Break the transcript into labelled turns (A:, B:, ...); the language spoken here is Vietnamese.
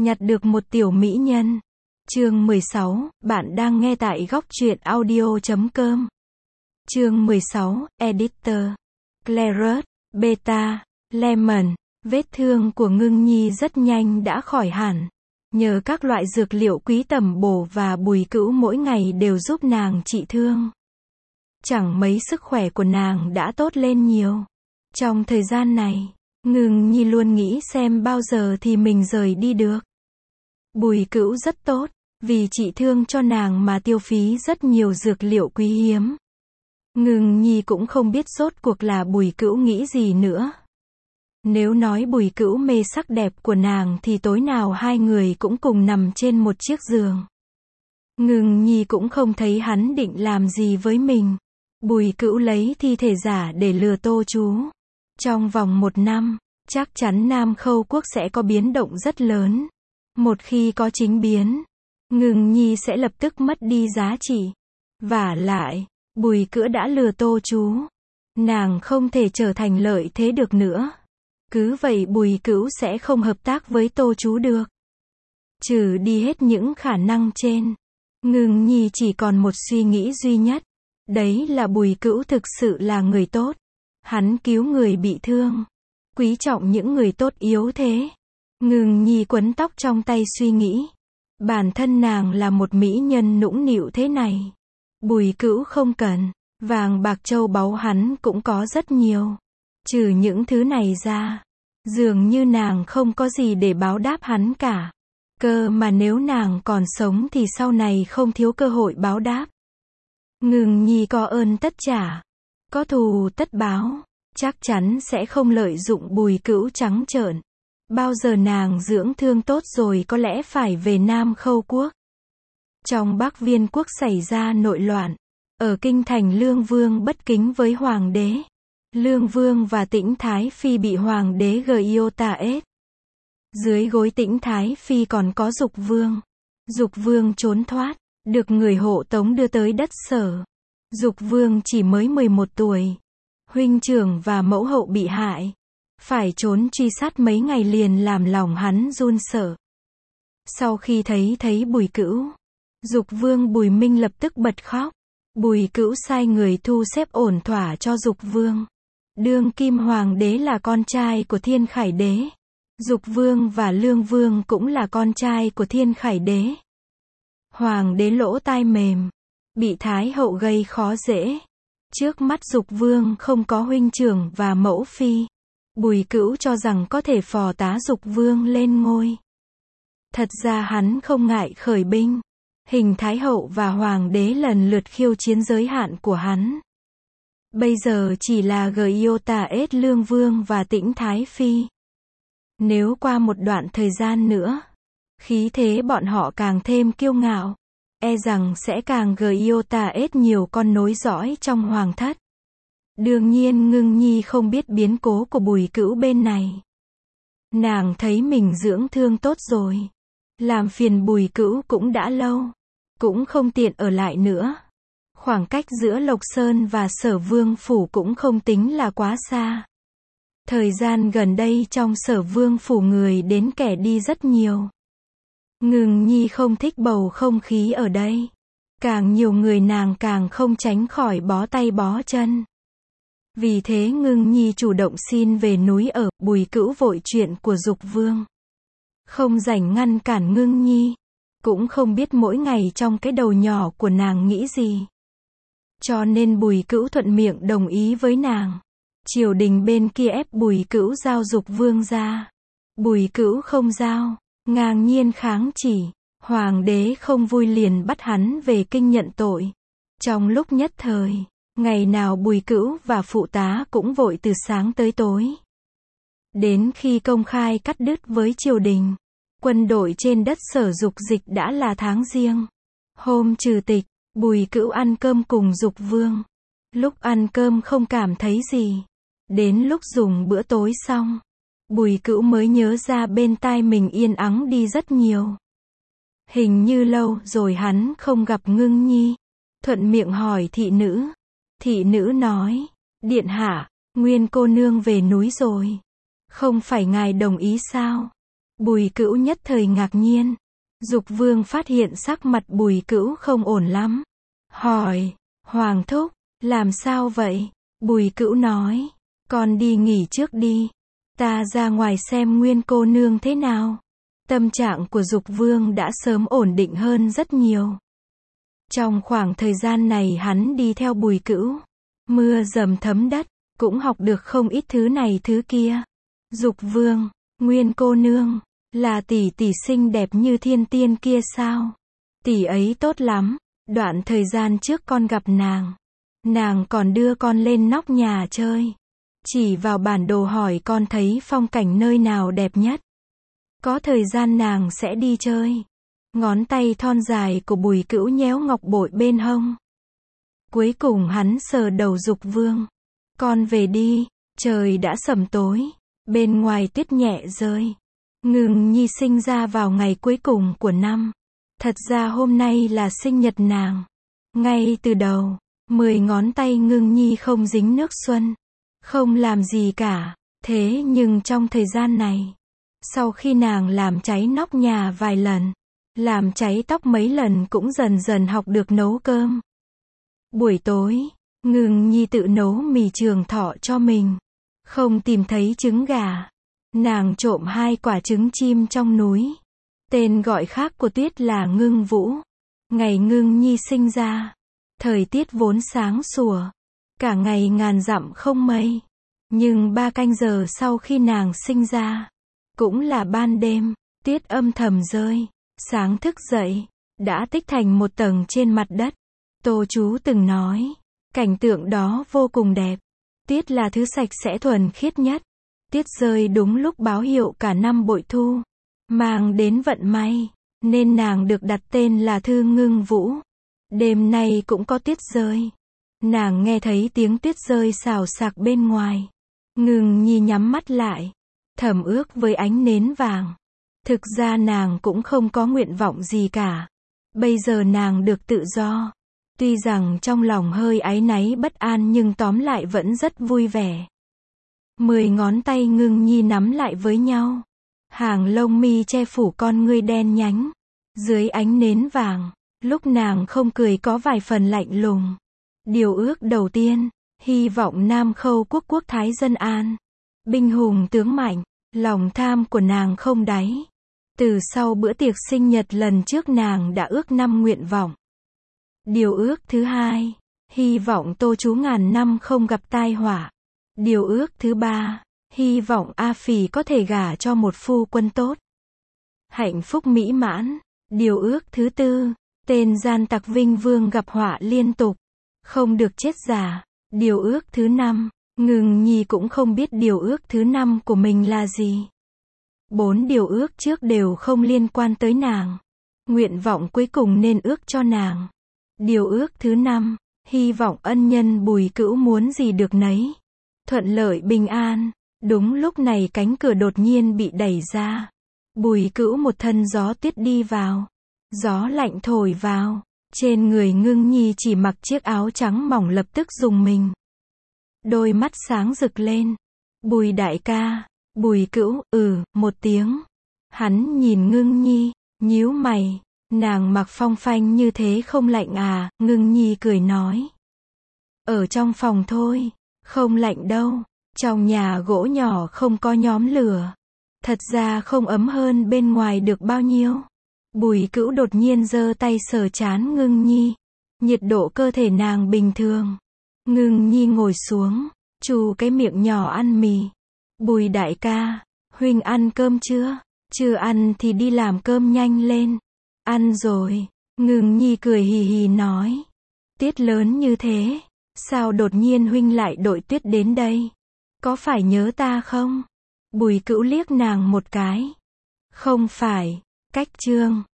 A: Nhặt được một tiểu mỹ nhân. Chương 16, bạn đang nghe tại góc truyện audio.com. Chương 16, Editor. Claret, Beta, Lemon. Vết thương của Ngưng Nhi rất nhanh đã khỏi hẳn. Nhờ các loại dược liệu quý tẩm bổ và Bùi Cữu mỗi ngày đều giúp nàng trị thương. Chẳng mấy sức khỏe của nàng đã tốt lên nhiều. Trong thời gian này, Ngưng Nhi luôn nghĩ xem bao giờ thì mình rời đi được. Bùi Cữu rất tốt, vì trị thương cho nàng mà tiêu phí rất nhiều dược liệu quý hiếm. Ngưng Nhi cũng không biết rốt cuộc là Bùi Cữu nghĩ gì nữa. Nếu nói Bùi Cữu mê sắc đẹp của nàng thì tối nào hai người cũng cùng nằm trên một chiếc giường. Ngưng Nhi cũng không thấy hắn định làm gì với mình. Bùi Cữu lấy thi thể giả để lừa Tô Chú. Trong vòng 1 năm, chắc chắn Nam Khâu Quốc sẽ có biến động rất lớn. Một khi có chính biến, Ngưng Nhi sẽ lập tức mất đi giá trị. Vả lại, Bùi Cữu đã lừa Tô Chú. Nàng không thể trở thành lợi thế được nữa. Cứ vậy Bùi Cữu sẽ không hợp tác với Tô Chú được. Trừ đi hết những khả năng trên, Ngưng Nhi chỉ còn một suy nghĩ duy nhất. Đấy là Bùi Cữu thực sự là người tốt. Hắn cứu người bị thương. Quý trọng những người tốt yếu thế. Ngưng Nhi quấn tóc trong tay suy nghĩ. Bản thân nàng là một mỹ nhân nũng nịu thế này. Bùi Cữu không cần. Vàng bạc châu báu hắn cũng có rất nhiều. Trừ những thứ này ra, dường như nàng không có gì để báo đáp hắn cả. Cơ mà nếu nàng còn sống thì sau này không thiếu cơ hội báo đáp. Ngưng Nhi có ơn tất trả, có thù tất báo, chắc chắn sẽ không lợi dụng Bùi Cữu trắng trợn. Bao giờ nàng dưỡng thương tốt rồi có lẽ phải về Nam Khâu Quốc. Trong Bắc Viên Quốc xảy ra nội loạn. Ở kinh thành Lương Vương bất kính với Hoàng đế. Lương Vương và Tĩnh Thái Phi bị Hoàng đế Giotaes. Dưới gối Tĩnh Thái Phi còn có Dục Vương. Dục Vương trốn thoát, được người hộ tống đưa tới đất Sở. Dục Vương chỉ mới 11 tuổi. Huynh trưởng và mẫu hậu bị hại. Phải trốn truy sát mấy ngày liền làm lòng hắn run sợ. Sau khi thấy Bùi Cữu, Dục Vương Bùi Minh lập tức bật khóc. Bùi Cữu sai người thu xếp ổn thỏa cho Dục Vương. Đương kim hoàng đế là con trai của Thiên Khải đế. Dục Vương và Lương Vương cũng là con trai của Thiên Khải đế. Hoàng đế lỗ tai mềm, bị Thái hậu gây khó dễ. Trước mắt Dục Vương không có huynh trưởng và mẫu phi. Bùi Cữu cho rằng có thể phò tá Dục Vương lên ngôi. Thật ra hắn không ngại khởi binh. Hình Thái hậu và Hoàng đế lần lượt khiêu chiến giới hạn của hắn. Bây giờ chỉ là Giotaes, Lương Vương và Tĩnh Thái Phi. Nếu qua một đoạn thời gian nữa, khí thế bọn họ càng thêm kiêu ngạo, e rằng sẽ càng Giotaes nhiều con nối dõi trong hoàng thất. Đương nhiên Ngưng Nhi không biết biến cố của Bùi Cữu bên này. Nàng thấy mình dưỡng thương tốt rồi. Làm phiền Bùi Cữu cũng đã lâu. Cũng không tiện ở lại nữa. Khoảng cách giữa Lộc Sơn và Sở Vương Phủ cũng không tính là quá xa. Thời gian gần đây trong Sở Vương Phủ người đến kẻ đi rất nhiều. Ngưng Nhi không thích bầu không khí ở đây. Càng nhiều người nàng càng không tránh khỏi bó tay bó chân. Vì thế Ngưng Nhi chủ động xin về núi ở. Bùi Cữu vội chuyện của Dục Vương. Không rảnh ngăn cản Ngưng Nhi. Cũng không biết mỗi ngày trong cái đầu nhỏ của nàng nghĩ gì. Cho nên Bùi Cữu thuận miệng đồng ý với nàng. Triều đình bên kia ép Bùi Cữu giao Dục Vương ra. Bùi Cữu không giao, ngang nhiên kháng chỉ. Hoàng đế không vui liền bắt hắn về kinh nhận tội. Trong lúc nhất thời, ngày nào Bùi Cữu và phụ tá cũng vội từ sáng tới tối. Đến khi công khai cắt đứt với triều đình, quân đội trên đất Sở Dục Dịch đã là tháng Giêng. Hôm trừ tịch, Bùi Cữu ăn cơm cùng Dục Vương. Lúc ăn cơm không cảm thấy gì. Đến lúc dùng bữa tối xong, Bùi Cữu mới nhớ ra bên tai mình yên ắng đi rất nhiều. Hình như lâu rồi hắn không gặp Ngưng Nhi. Thuận miệng hỏi thị nữ. Thị nữ nói, điện hạ, Nguyên cô nương về núi rồi. Không phải ngài đồng ý sao? Bùi Cữu nhất thời ngạc nhiên. Dục Vương phát hiện sắc mặt Bùi Cữu không ổn lắm. Hỏi, Hoàng thúc, làm sao vậy? Bùi Cữu nói, con đi nghỉ trước đi. Ta ra ngoài xem Nguyên cô nương thế nào. Tâm trạng của Dục Vương đã sớm ổn định hơn rất nhiều. Trong khoảng thời gian này hắn đi theo Bùi Cữu, mưa dầm thấm đất, cũng học được không ít thứ này thứ kia. Dục Vương, Nguyên cô nương, là tỷ tỷ xinh đẹp như thiên tiên kia sao? Tỷ ấy tốt lắm, đoạn thời gian trước con gặp nàng còn đưa con lên nóc nhà chơi. Chỉ vào bản đồ hỏi con thấy phong cảnh nơi nào đẹp nhất. Có thời gian nàng sẽ đi chơi. Ngón tay thon dài của Bùi Cữu nhéo ngọc bội bên hông. Cuối cùng hắn sờ đầu Dục Vương. Con về đi, trời đã sẩm tối. Bên ngoài tuyết nhẹ rơi. Ngưng Nhi sinh ra vào ngày cuối cùng của năm. Thật ra hôm nay là sinh nhật nàng. Ngay từ đầu, 10 ngón tay Ngưng Nhi không dính nước xuân. Không làm gì cả. Thế nhưng trong thời gian này, sau khi nàng làm cháy nóc nhà vài lần, làm cháy tóc mấy lần cũng dần dần học được nấu cơm. Buổi tối, Ngưng Nhi tự nấu mì trường thọ cho mình. Không tìm thấy trứng gà. Nàng trộm 2 quả trứng chim trong núi. Tên gọi khác của tuyết là Ngưng Vũ. Ngày Ngưng Nhi sinh ra, thời tiết vốn sáng sủa. Cả ngày ngàn dặm không mây. Nhưng 3 canh giờ sau khi nàng sinh ra, cũng là ban đêm, tuyết âm thầm rơi. Sáng thức dậy, đã tích thành một tầng trên mặt đất. Tô chú từng nói, cảnh tượng đó vô cùng đẹp. Tuyết là thứ sạch sẽ thuần khiết nhất. Tuyết rơi đúng lúc báo hiệu cả năm bội thu, mang đến vận may, nên nàng được đặt tên là Thư Ngưng Vũ. Đêm nay cũng có tuyết rơi. Nàng nghe thấy tiếng tuyết rơi xào xạc bên ngoài. Ngưng Nhi nhắm mắt lại, thầm ước với ánh nến vàng. Thực ra nàng cũng không có nguyện vọng gì cả. Bây giờ nàng được tự do. Tuy rằng trong lòng hơi áy náy bất an nhưng tóm lại vẫn rất vui vẻ. 10 ngón tay Ngưng Nhi nắm lại với nhau. Hàng lông mi che phủ con ngươi đen nhánh. Dưới ánh nến vàng, lúc nàng không cười có vài phần lạnh lùng. Điều ước đầu tiên, hy vọng Nam Khâu quốc quốc thái dân an. Binh hùng tướng mạnh, lòng tham của nàng không đáy. Từ sau bữa tiệc sinh nhật lần trước nàng đã ước 5 nguyện vọng. Điều ước thứ hai, hy vọng Tô chú ngàn năm không gặp tai họa. Điều ước thứ ba, hy vọng A Phì có thể gả cho một phu quân tốt. Hạnh phúc mỹ mãn. Điều ước thứ tư, tên gian tặc Vinh Vương gặp họa liên tục, không được chết già. Điều ước thứ năm, Ngưng Nhi cũng không biết điều ước thứ 5 của mình là gì. 4 điều ước trước đều không liên quan tới nàng. Nguyện vọng cuối cùng nên ước cho nàng. Điều ước thứ 5, hy vọng ân nhân Bùi Cữu muốn gì được nấy. Thuận lợi bình an. Đúng lúc này cánh cửa đột nhiên bị đẩy ra. Bùi Cữu một thân gió tuyết đi vào. Gió lạnh thổi vào. Trên người Ngưng Nhi chỉ mặc chiếc áo trắng mỏng lập tức rùng mình. Đôi mắt sáng rực lên. Bùi đại ca. Bùi Cữu, một tiếng. Hắn nhìn Ngưng Nhi, nhíu mày. Nàng mặc phong phanh như thế không lạnh à? Ngưng Nhi cười nói. Ở trong phòng thôi, không lạnh đâu. Trong nhà gỗ nhỏ không có nhóm lửa. Thật ra không ấm hơn bên ngoài được bao nhiêu. Bùi Cữu đột nhiên giơ tay sờ trán Ngưng Nhi. Nhiệt độ cơ thể nàng bình thường. Ngưng Nhi ngồi xuống, chu cái miệng nhỏ ăn mì. Bùi đại ca, huynh ăn cơm chưa? Chưa ăn thì đi làm cơm nhanh lên. Ăn rồi. Ngưng Nhi cười hì hì nói. Tuyết lớn như thế, sao đột nhiên huynh lại đội tuyết đến đây? Có phải nhớ ta không? Bùi Cữu liếc nàng một cái. Không phải. Cách chương